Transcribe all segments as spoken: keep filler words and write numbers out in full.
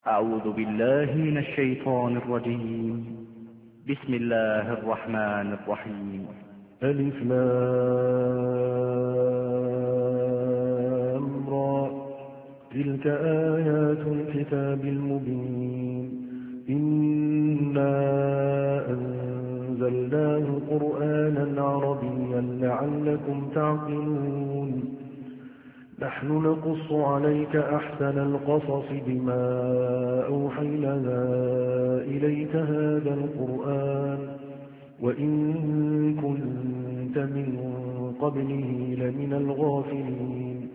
أعوذ بالله من الشيطان الرجيم. بسم الله الرحمن الرحيم. ألف لام را. تلك آيات الكتاب المبين. إنا أنزلناه قرآنا عربيا لعلكم تعقلون. نحن نقص عليك أحسن القصص بما أوحينا إليك هذا القرآن وإن كنت من قبله لمن الغافلين.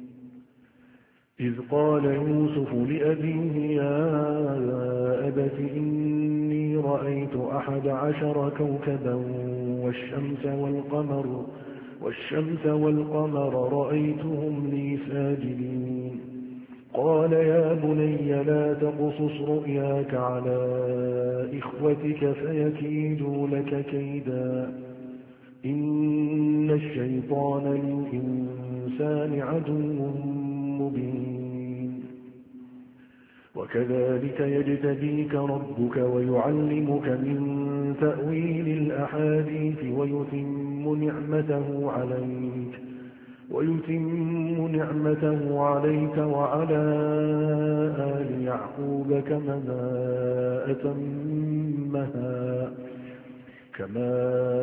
إذ قال يوسف لأبيه يا أبت إني رأيت أحد عشر كوكبا والشمس والقمر والشمس والقمر رأيتهم لي ساجدين. قال يا بني لا تقصص رؤياك على إخوتك فيكيدوا لك كيدا إن الشيطان للإنسان عدو مبين. وكذلك يجتبيك ربك ويعلمك من تأويل الأحاديث ويتم نعمته عليك ويتم نعمته عليك وعلى آل يعقوب كما أتمها كما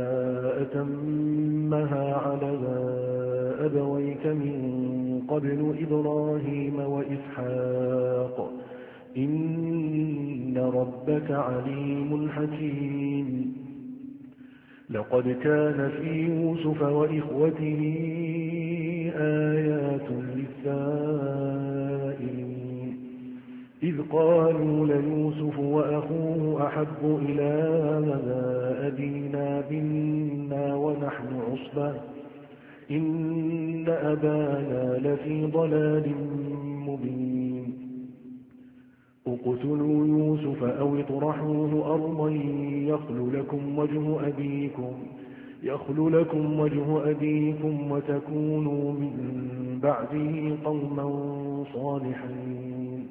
أتمها على أبويك من قبل إبراهيم وإسحاق إن ربك عليم حكيم. لقد كان في يوسف وإخوته آيات للسائلين إذ قالوا ليوسف وأخوه أحب إلى أبينا منا ونحن عصبة إن أبانا لفي ضلال مبين. اقتلوا يوسف أو اطرحوه أرضا يخل لكم وجه أبيكم يخل لكم وجه أبيكم وتكونوا من بعده قوما صالحين.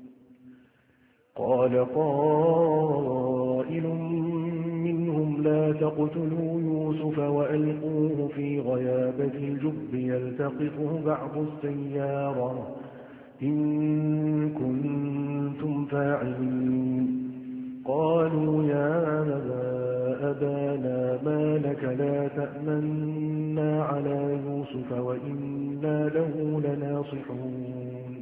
قال قائل منهم لا تقتلوا يوسف وألقوه في غيابة الجب يلتقطه بعض السيارة إن كنتم فاعلين. قالوا يا أبانا ما لك لا تأمنا على يوسف وإنا له لناصحون.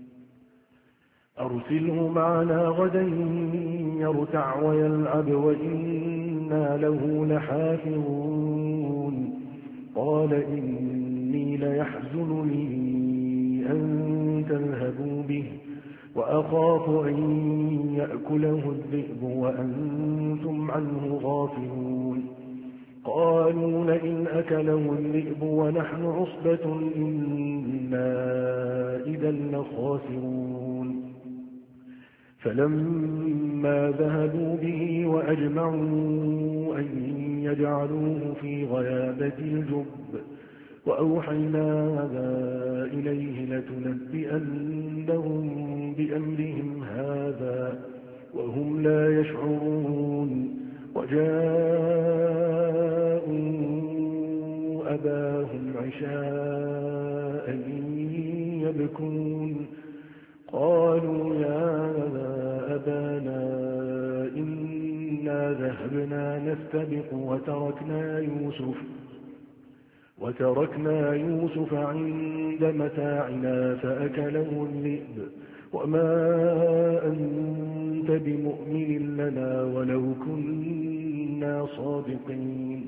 أرسله معنا غدا يرتع ويلعب وإنا له لحافظون. قال إني ليحزنني أن تذهبوا به وأخاف أن يأكله الذئب وأنتم عنه غافلون. قالوا لئن أكله الذئب ونحن عصبة إنا إذا لخاسرون. فلما ذهبوا به وأجمعوا أن يجعلوه في غيابة الجب وأوحينا إليه لتنبئنهم بأمرهم هذا وهم لا يشعرون. وجاءوا أباهم عشاء يبكون. قالوا يا أبانا إنا ذهبنا نستبق وتركنا يوسف وتركنا يوسف عند متاعنا فأكله الذئب وما أنت بمؤمن لنا ولو كنا صادقين.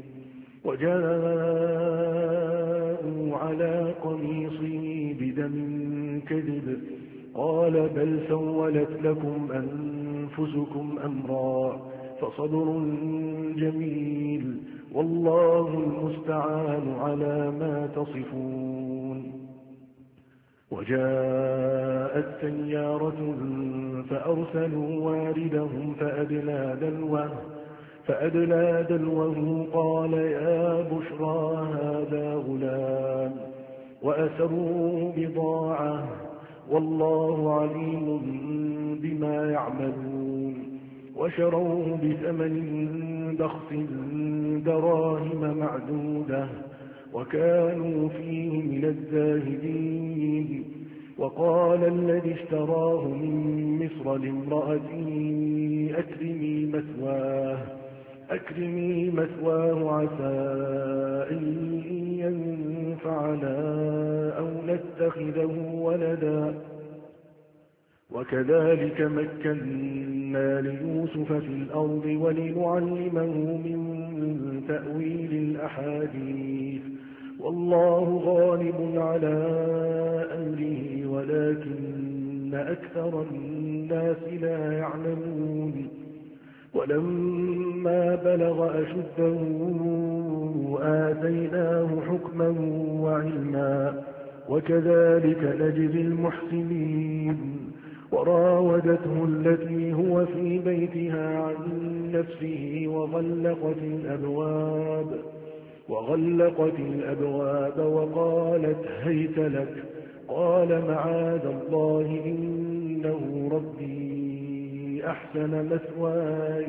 وجاءوا على قميصه بدم كذب قال بل سولت لكم أنفسكم أمرا فصبر جميل والله المستعان على ما تصفون. وجاءت سيارة فأرسلوا واردهم فأدلى دلوه فأدلى دلوه قال يا بشرى هذا غلام وأسروا بضاعة والله عليم بما يعملون وشروه بثمن بخس دراهم معدودة وكانوا فيه من الزاهدين. وقال الذي اشتراه من مصر لامرأته أكرمي مثواه أكرمي مثواه عسى أن ينفعنا أو نتخذه ولدا. وكذلك مكنا ليوسف في الأرض ولنعلمه من تأويل الأحاديث والله غالب على أمره ولكن أكثر الناس لا يعلمون. ولما بلغ أشده آتيناه حكما وعلما وكذلك نجزي المحسنين. وراودته التي هو في بيتها عن نفسه وغلقت الأبواب وغلقت الأبواب وقالت هيت لك قال معاذ الله إنه ربي أحسن مثواي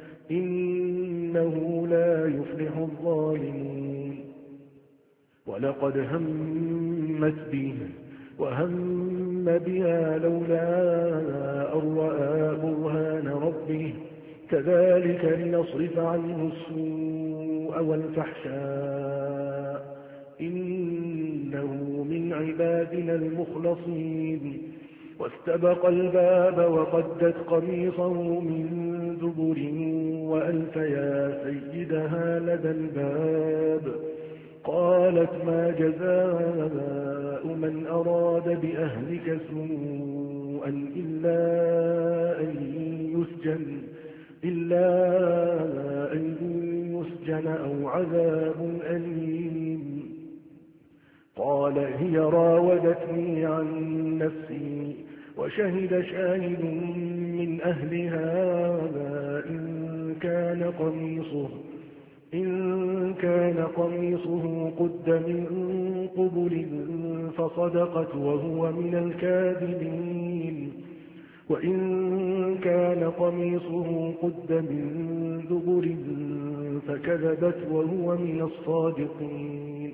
إنه لا يفلح الظالمون. ولقد همت به وهم بها لولا أن رأى برهان ربه كذلك لنصرف عنه السوء والفحشاء إنه من عبادنا المخلصين. واستبق الباب وقدت قميصه من دبر وألف يا سيدها لدى الباب قالت ما جزاء من أراد بأهلك سوءا إلا أن يسجن إلا أن يسجن أو عذاب أليم. قال هي راودتني عن نفسي وشهد شاهد من أهلها إن كان قميصه إن كان قميصه قد من قبل فصدقت وهو من الكاذبين وإن كان قميصه قد من دبر فكذبت وهو من الصادقين.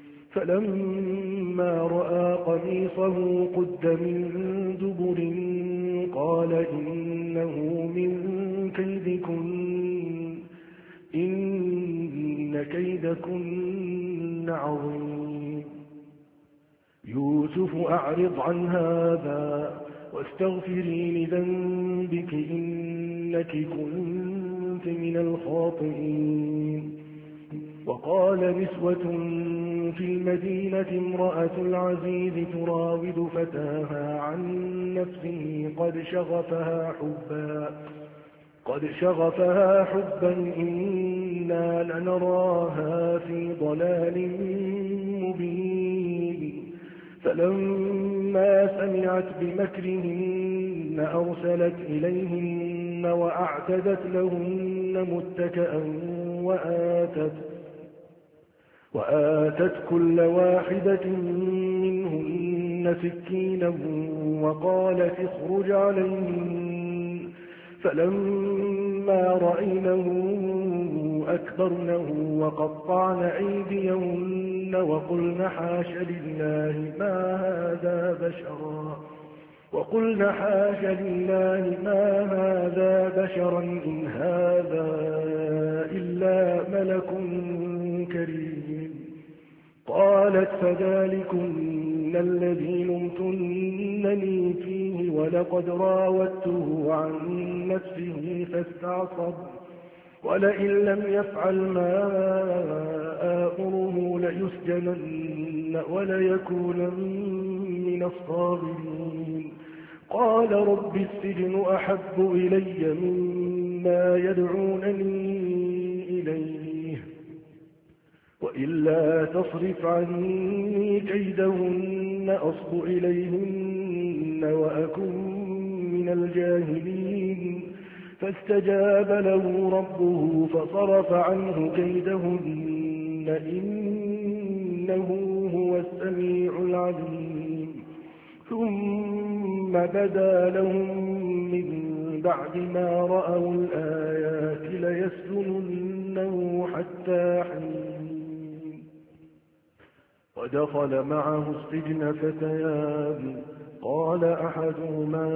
فلما رأى قميصه قد من دبر قال إنه من كيدكن إن كيدكن عظيم. يوسف أعرض عن هذا واستغفري لذنبك إنك كنت من الخاطئين. وقال نسوة في المدينة امرأة العزيز تراود فتاها عن نفسه قد شغفها حبا قد شغفها حبا إنا لنراها في ضلال مبين. فلما سمعت بمكرهن أرسلت إليهن وأعتدت لهن متكئا وآتت وآتت كل واحدة منهن سكينا وقالت اخرج عليهن. فلما رأينه أكبرنه وقطعن أيديهن وقلن حاش لله ما هذا بشرا وقلن حاش لله ما هذا بشرا إن هذا إلا ملك كريم. قالت فذلكن الذي لمتنني فيه ولقد راودته عن نفسه فاستعصب ولئن لم يفعل ما آمره ليسجنن وليكونن من الصاغرين. قال رب السجن أحب إلي مما يدعونني إليه وإلا تصرف عني كيدهن أصب إليهن وأكن من الجاهلين. فاستجاب له ربه فصرف عنه كيدهن إنه هو السميع العليم. ثم بدا لهم من بعد ما رأوا الآيات ليسجننه حتى حين. ودخل معه السجن فتيان قال أحدهما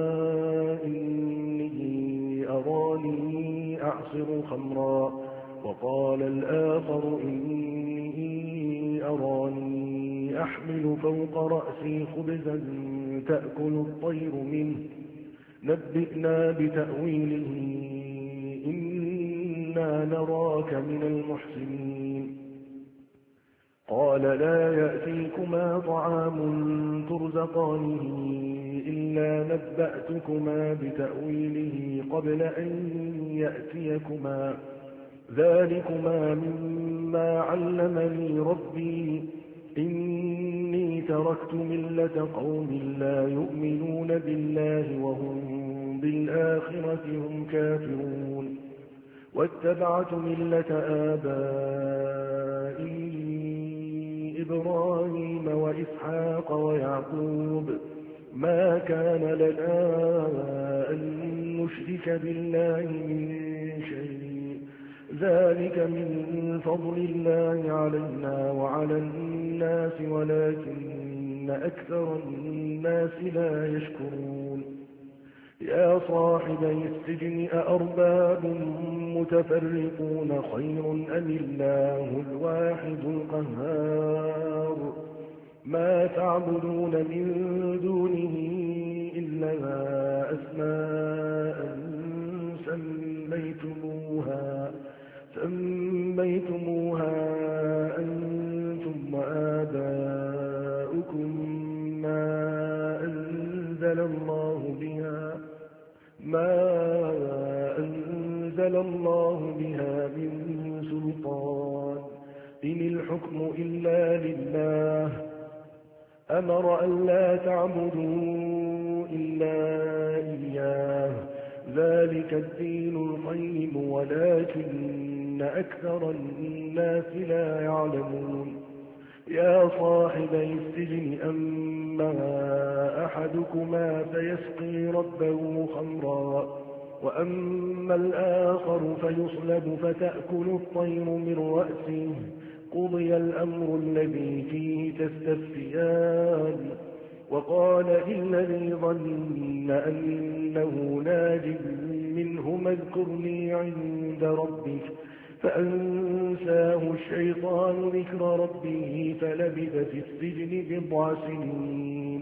إني أراني أعصر خمرا وقال الآخر إني أراني أحمل فوق رأسي خبزا تأكل الطير منه نبئنا بتأويله إنا نراك من المحسنين. قال لا يأتيكما طعام ترزقانه إلا نبأتكما بتأويله قبل أن يأتيكما ذلكما مما علمني ربي إني تركت ملة قوم لا يؤمنون بالله وهم بالآخرة هم كافرون واتبعت ملة آبائي إبراهيم وإسحاق ويعقوب ما كان لنا أن نشرك بالله من شيء ذلك من فضل الله علينا وعلى الناس ولكن أكثر الناس لا يشكرون. يا صاحبي السجن أأرباب متفرقون خير أم الله الواحد القهار ما تعبدون من دونه إلا أسماء سميتموها سميتموها أنتم وآباؤكم ما أنزل الله بها ما أنزل الله بها من سلطان إن الحكم إلا لله أمر أن لا تعبدوا إلا إياه ذلك الدين القيم ولكن أكثر الناس لا يعلمون. يا صاحبي السجن أما أحدكما فيسقي ربه خمرا وأما الآخر فيصلب فتأكل الطير من رأسه قضي الأمر الذي فيه تستفتيان. وقال للذي ظن أنه ناج منهما اذكرني عند ربك فأنساه الشيطان ذكر ربه فلبث في السجن بضع سنين.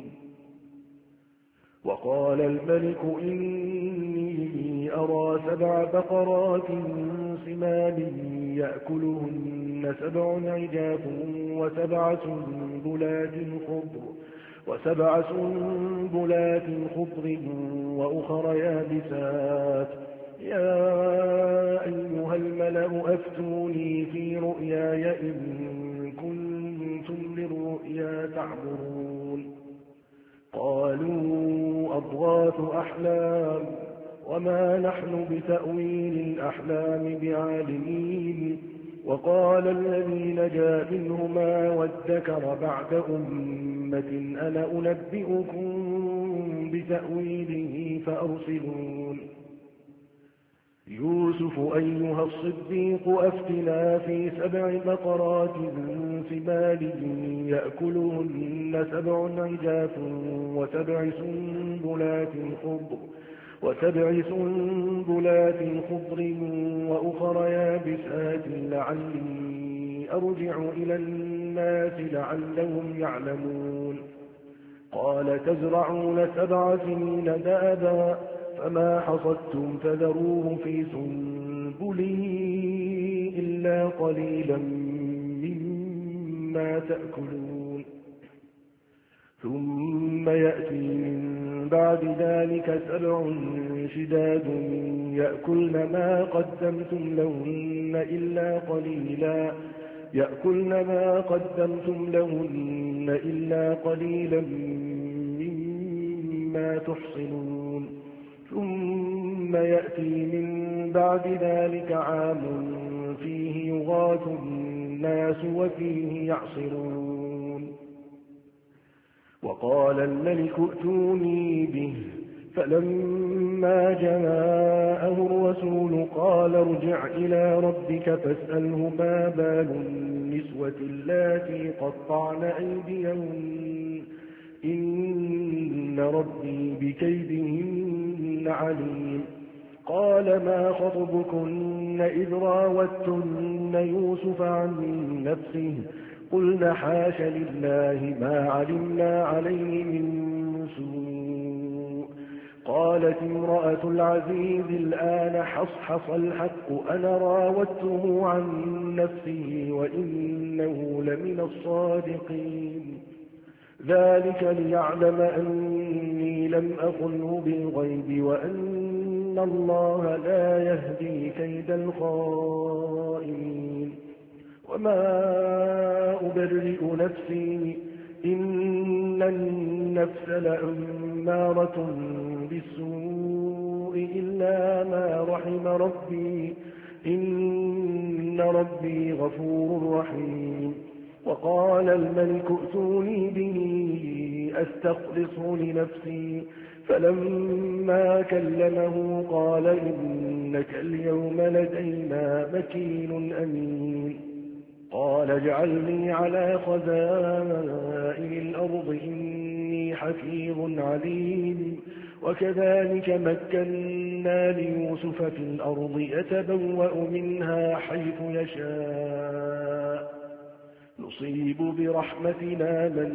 وقال الملك إني أرى سبع بقرات سمان يأكلهن سبع عجاف وسبع سنبلات خضر وسبع سنبلات خضر وأخر يابسات يا أيها الملأ أفتوني في رؤياي إن كنتم للرؤيا تعبرون. قالوا أضغاث أحلام وما نحن بتأويل الأحلام بعالمين. وقال الذي نجا منهما وادكر بعد أمة أنا أنبئكم بتأويله فأرسلون. يوسف أيها الصديق أفتنا في سبع بقرات سمان يأكلهن سبع عجاف وسبع سنبلات خضر وسبع سنبلات خضر وأخر يابسات لعلي أرجع إلى الناس لعلهم يعلمون. قال تزرعون سبع سنين دابا فما حصدتم فذروه في سنبله إلا قليلا مما تأكلون. ثم يأتي من بعد ذلك سبع شداد يأكلن ما قدمتم لهن إلا قليلا يأكلن ما قدمتم لهن إلا قليلا مما تحصنون. ثم يأتي من بعد ذلك عام فيه يغاث الناس وفيه يعصرون. وقال الملك ائتوني به فلما جاءه الرسول قال ارجع إلى ربك فاسأله ما بال النسوة اللاتي قطعن أيديهن إن ربي بكيدهن عليم. قال ما خطبكن إذ راوتن يوسف عن نفسه قلن حاش لله ما علمنا عليه من سوء. قالت امرأة العزيز الآن حصحص الحق أنا راودته عن نفسه وإنه لمن الصادقين. ذلك ليعلم أني لم أخنه بالغيب وأن الله لا يهدي كيد الخائنين. وما أبرئ نفسي إن النفس لأمارة بالسوء إلا ما رحم ربي إن ربي غفور رحيم. وقال الملك ائتوني به أستخلصه لنفسي فلما كلمه قال إنك اليوم لدينا مكين أمين. قال اجعلني على خزائن الأرض إني حفيظ عليم. وكذلك مكنا ليوسف في الأرض يتبوأ منها حيث يشاء نصيب برحمتنا من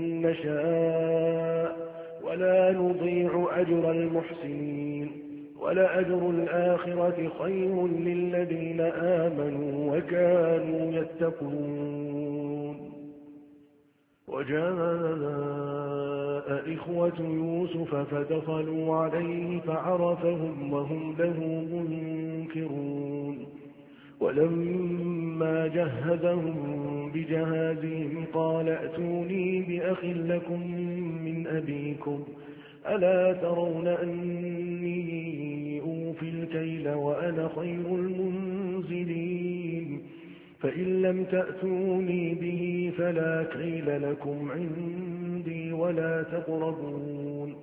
نشاء ولا نضيع أجر المحسنين ولأجر الآخرة خير للذين آمنوا وكانوا يتقون. وجاء إخوة يوسف فدخلوا عليه فعرفهم وهم له منكرون. ولما جهزهم بجهازهم قال ائتوني بأخ لكم من أبيكم ألا ترون أني أوفي الكيل وأنا خير المنزلين فإن لم تأتوني به فلا كيل لكم عندي ولا تقربون.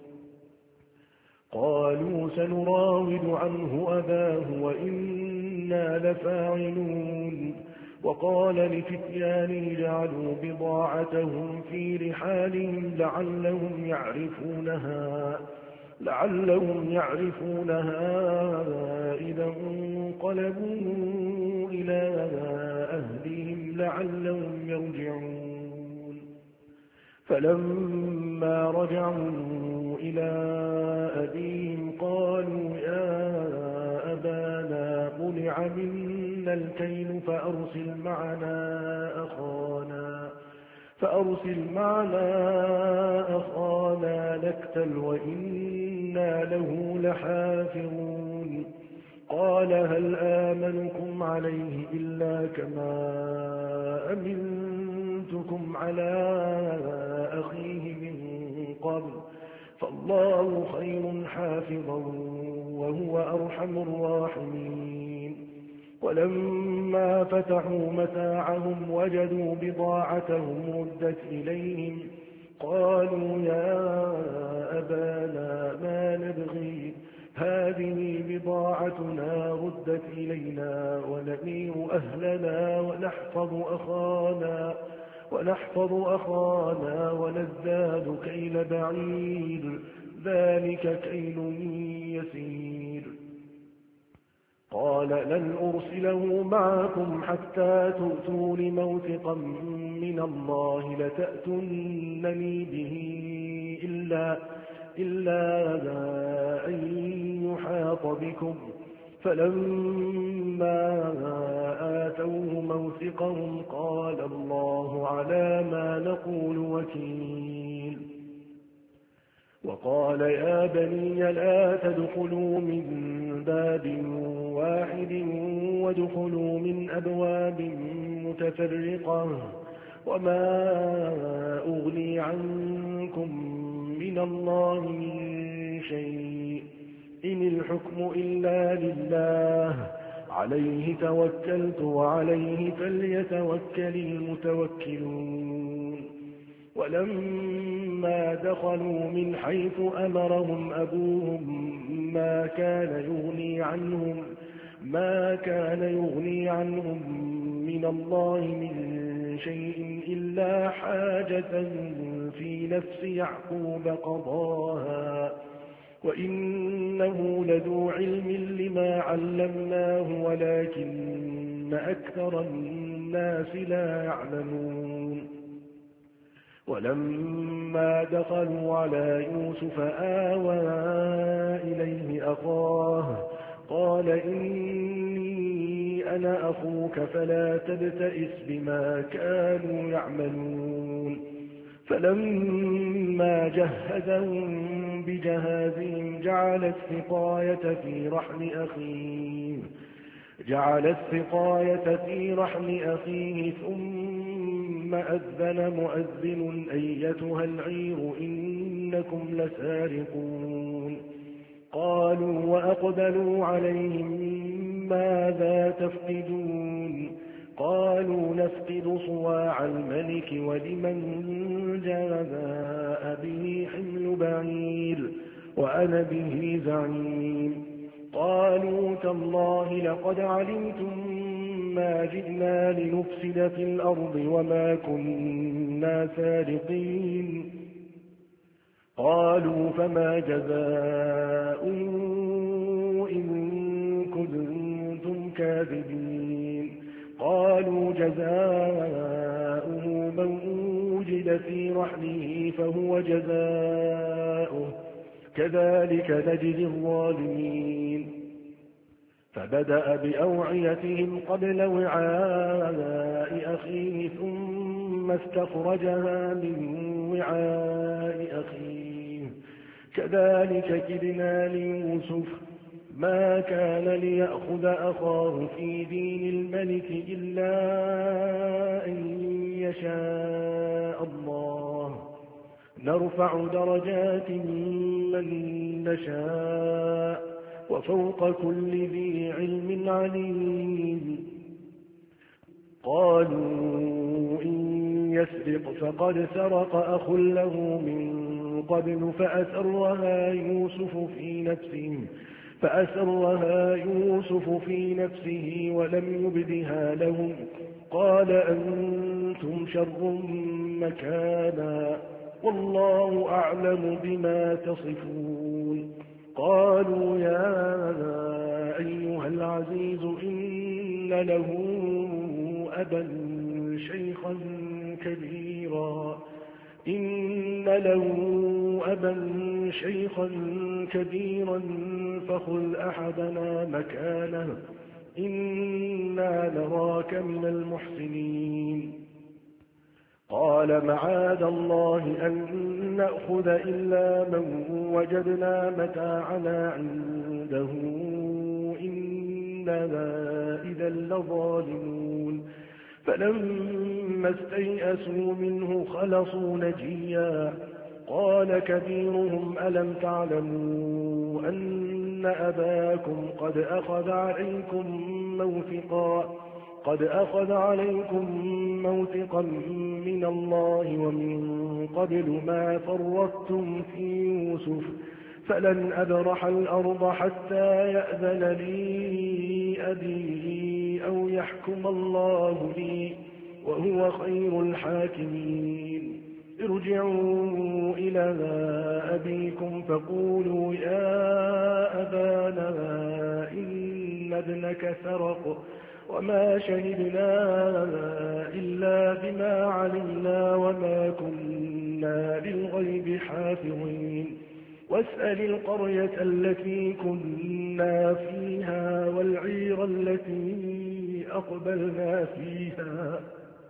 قالوا سنراود عنه أباه وإنا لفاعلون. وقال لفتيانه جعلوا بضاعتهم في رحالهم لعلهم يعرفونها لعلهم يعرفونها إذا انقلبوا إلى أهلهم لعلهم يرجعون. فلما رجعوا إلى أبيهم قالوا يا أبانا منع منا الكيل فأرسل معنا أخانا فأرسل معنا أخانا نكتل وإنا له لحافظون. قال هل آمنكم عليه إلا كما أمنتكم على أخيه من قبل فالله خير حافظا وهو أرحم الراحمين. ولما فتحوا متاعهم وجدوا بضاعتهم ردت إليهم قالوا يا أبانا ما نبغي هذه بضاعتنا ردت إلينا ونمير أهلنا ونحفظ أخانا ونحفظ أخانا ونزداد كيل بعير ذلك كيل يسير. قال لن أرسله معكم حتى تؤتون موثقا من الله لتأتونني به إلا, إلا أن يحاط بكم. فلما آتوه موثقهم قال الله على ما نقول وكيل. وقال يا بني لا تدخلوا من باب واحد وادخلوا من أبواب متفرقة وما أغني عنكم من الله من شيء إن الحكم إلا لله عليه توكلت وعليه فليتوكل المتوكلون. ولما فلما دخلوا من حيث أمرهم أبوهم ما كان يغني عنهم ما كان يغني عنهم من الله من شيء إلا حاجة في نفس يعقوب قضاها وإنه لذو علم لما علمناه ولكن أكثر الناس لا يعلمون ولما دخلوا على يوسف آوى إليه أخاه قال إني أنا أخوك فلا تبتئس بما كانوا يعملون فلما جهزهم بجهازهم جعل السقاية في رحل أخيه جعل السقاية في رحل أخيه ثم أذن مؤذن أيتها العير إنكم لسارقون قالوا وأقبلوا عليهم ماذا تفقدون قالوا نفقد صواع الملك ولمن جاء به حمل بعير وأنا به زعيم قالوا تالله لقد علمتم ما جئنا لنفسد في الأرض وما كنا سارقين قالوا فما جزاء إن كنتم كاذبين قالوا جزاؤه من وجد في رحله فهو جزاؤه كذلك نجزي الظالمين فبدأ بأوعيتهم قبل وعاء أخيه ثم استخرجها من وعاء أخيه كذلك كدنا ليوسف ما كان ليأخذ أخاه في دين الملك إلا أن يشاء الله نرفع درجات من نشاء وفوق كل ذي علم عليم قالوا إن يسرق فقد سرق أخ له من قبل فأسرها يوسف في نفسه فأسرها يوسف في نفسه ولم يبدها لهم قال أنتم شر مكانا والله أعلم بما تصفون قالوا يا أيها العزيز إن له أبا شيخا كبيرا إن له أبا شيخا كبيرا فخذ أحدنا مكانه إنا نراك من المحسنين قال معاذ الله أن نأخذ إلا من وجدنا متاعنا عنده إننا إذا لظالمون فلما استيئسوا منه خلصوا نجيا قال كبيرهم ألم تعلموا أن أباكم قد أخذ عليكم موثقا قد أخذ عليكم موثقا من الله ومن قبل ما فرطتم في يوسف فلن أبرح الأرض حتى يأذن لي أبي أو يحكم الله لي وهو خير الحاكمين ارجعوا إلى أبيكم فقولوا يا أبانا إن ابنك سرق وما شهدنا إلا بما علمنا وما كنا للغيب حافظين واسأل القرية التي كنا فيها والعير التي أقبلنا فيها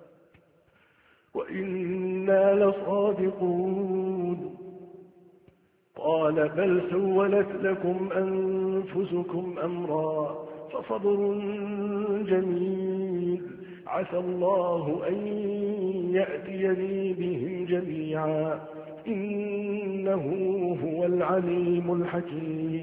وإنا لصادقون قال بل سولت لكم أنفسكم أمرا فصبر جميل عسى الله أن يأتيني بهم جميعا إنه هو العليم الحكيم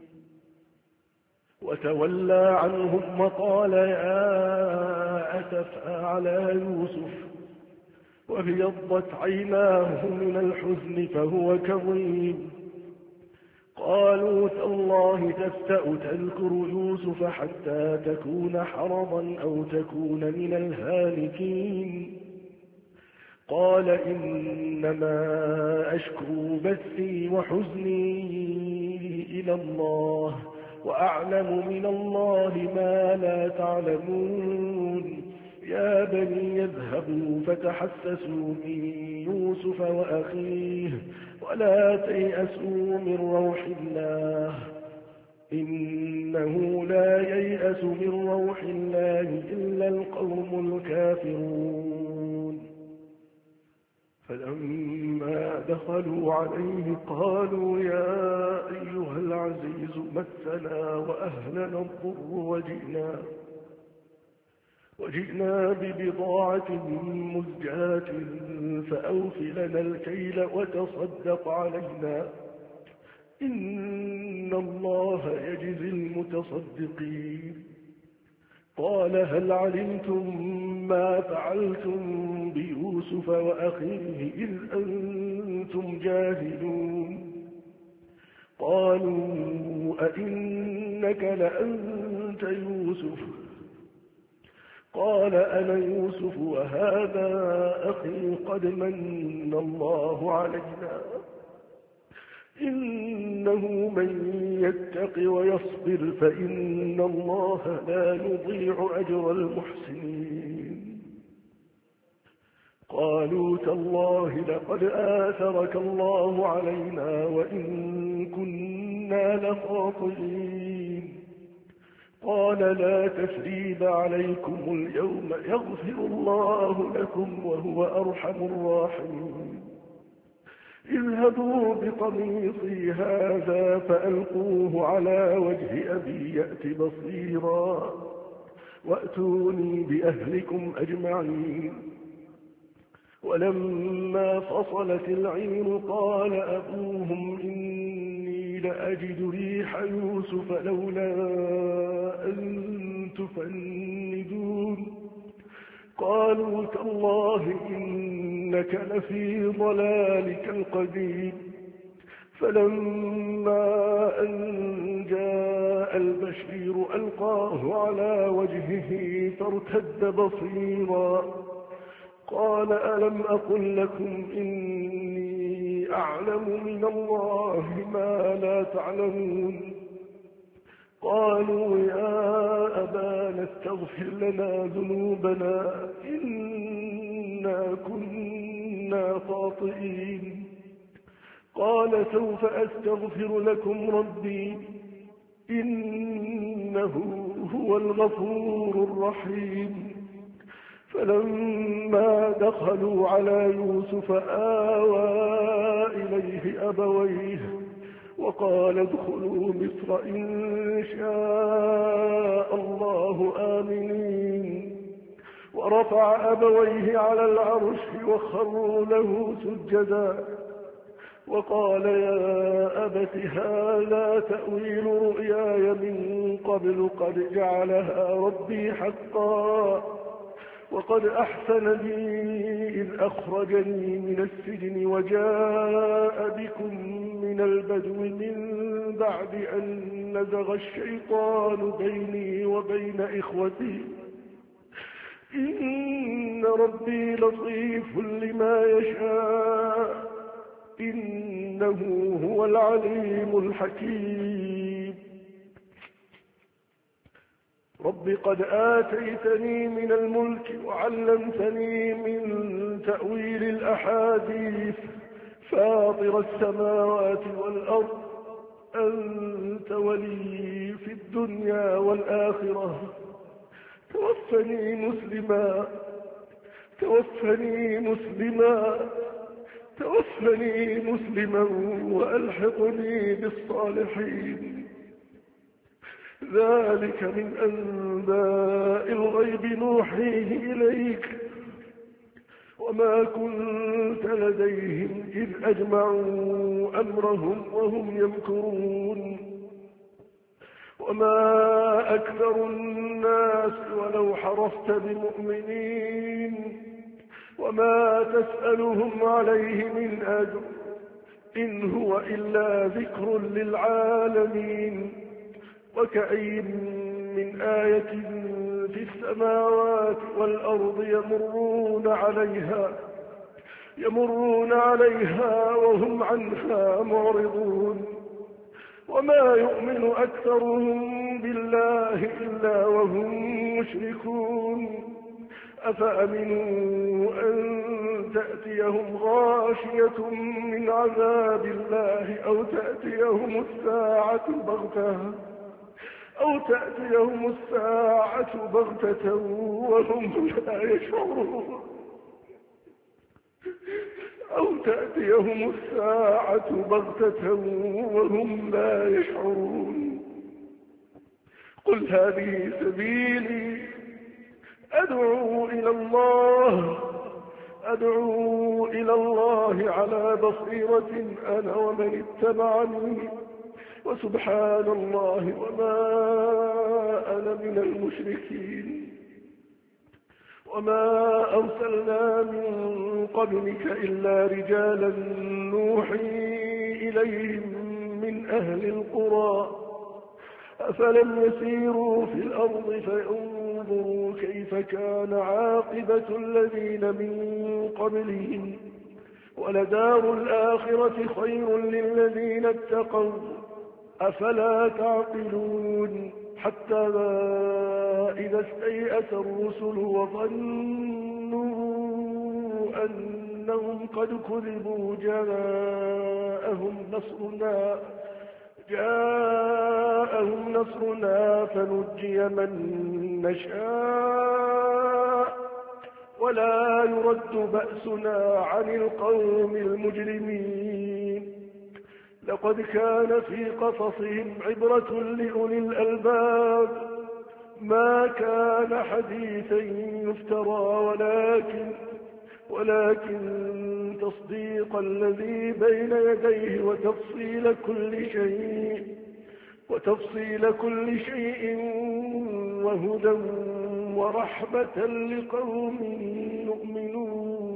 وتولى عنهم وقال يا أسفا على يوسف وابيضت عيناه من الحزن فهو كظيم. قالوا تالله تفتأ تذكر يوسف حتى تكون حرضا أو تكون من الهالكين. قال إنما أشكو بثي وحزني إلى الله وأعلم من الله ما لا تعلمون. يا بني يذهبوا فتحسسوا من يوسف وأخيه ولا تيأسوا من روح الله إنه لا ييأس من روح الله إلا القوم الكافرون. فلما دخلوا عليه قالوا يا أيها العزيز مسنا وأهلنا الضر وجئنا وجئنا ببضاعة مزجاة فأوف لنا الكيل وتصدق علينا إن الله يجزي المتصدقين. قال هل علمتم ما فعلتم بيوسف وأخيه إذ أنتم جاهلون؟ قالوا أئنك لأنت يوسف؟ قال أنا يوسف وهذا أخي قد من الله علينا إنه من يتق ويصبر فإن الله لا يضيع أجر المحسنين. قالوا تالله لقد آثرك الله علينا وإن كنا لخاطئين. قال لا تثريب عليكم اليوم يغفر الله لكم وهو أرحم الراحمين. اذهبوا بقميصي هذا فألقوه على وجه أبي يأت بصيرا وأتوني بأهلكم أجمعين. ولما فصلت العير قال أبوهم إني لأجد ريح يوسف لولا أن تفندون. قالوا تالله إنك لفي ضلالك القديم. فلما أن جاء البشير ألقاه على وجهه فارتد بصيرا قال ألم أقل لكم إني أعلم من الله ما لا تعلمون. قالوا يا أبانا استغفر لنا ذنوبنا إنا كنا خاطئين. قال سوف أستغفر لكم ربي إنه هو الغفور الرحيم. فلما دخلوا على يوسف آوى إليه أبويه وقال ادخلوا مصر إن شاء الله آمنين. ورفع أبويه على العرش وخروا له سجدا وقال يا أبت هذا تأويل رؤياي من قبل قد جعلها ربي حقا وقد أحسن بي إذ أخرجني من السجن وجاء بكم من البدو من بعد أن نزغ الشيطان بيني وبين إخوتي إن ربي لطيف لما يشاء إنه هو العليم الحكيم. رب قد آتيتني من الملك وعلمتني من تأويل الأحاديث فاطر السماوات والأرض أنت ولي في الدنيا والآخرة توفني مسلما توفني مسلما توفني مسلما وألحقني بالصالحين. ذلك من أنباء الغيب نوحيه إليك وما كنت لديهم إذ أجمعوا أمرهم وهم يمكرون. وما أكثر الناس ولو حرصت بمؤمنين وما تسألهم عليه من أجر إن هو إلا ذكر للعالمين. وكأين من آية في السماوات والأرض يمرون عليها يمرون عليها وهم عنها معرضون وما يؤمن أكثرهم بالله إلا وهم مشركون أفأمنوا أن تأتيهم غاشية من عذاب الله أو تأتيهم الساعة بغتة أو تأتيهم الساعة بغتة وهم لا يشعرون أو تأتيهم الساعة بغتة وهم لا يشعرون. قل هذه سبيلي أدعو إلى الله أدعو إلى الله على بصيرة أنا ومن اتبعني وسبحان الله وما أنا من المشركين. وما أرسلنا من قبلك إلا رجالا نوحي إليهم من أهل القرى أفلم يسيروا في الأرض فينظروا كيف كان عاقبة الذين من قبلهم ولدار الآخرة خير للذين اتقوا أفلا تعقلون. حتى إذا استيأس الرسل وظنوا أنهم قد كذبوا جاءهم نصرنا جاءهم نصرنا فنجي من نشاء ولا يرد بأسنا عن القوم المجرمين. لقد كان في قصصهم عبرة لأولي الألباب ما كان حديثا يفترى ولكن ولكن تصديق الذي بين يديه وتفصيل كل شيء وتفصيل كل شيء وهدى ورحمة لقوم يؤمنون.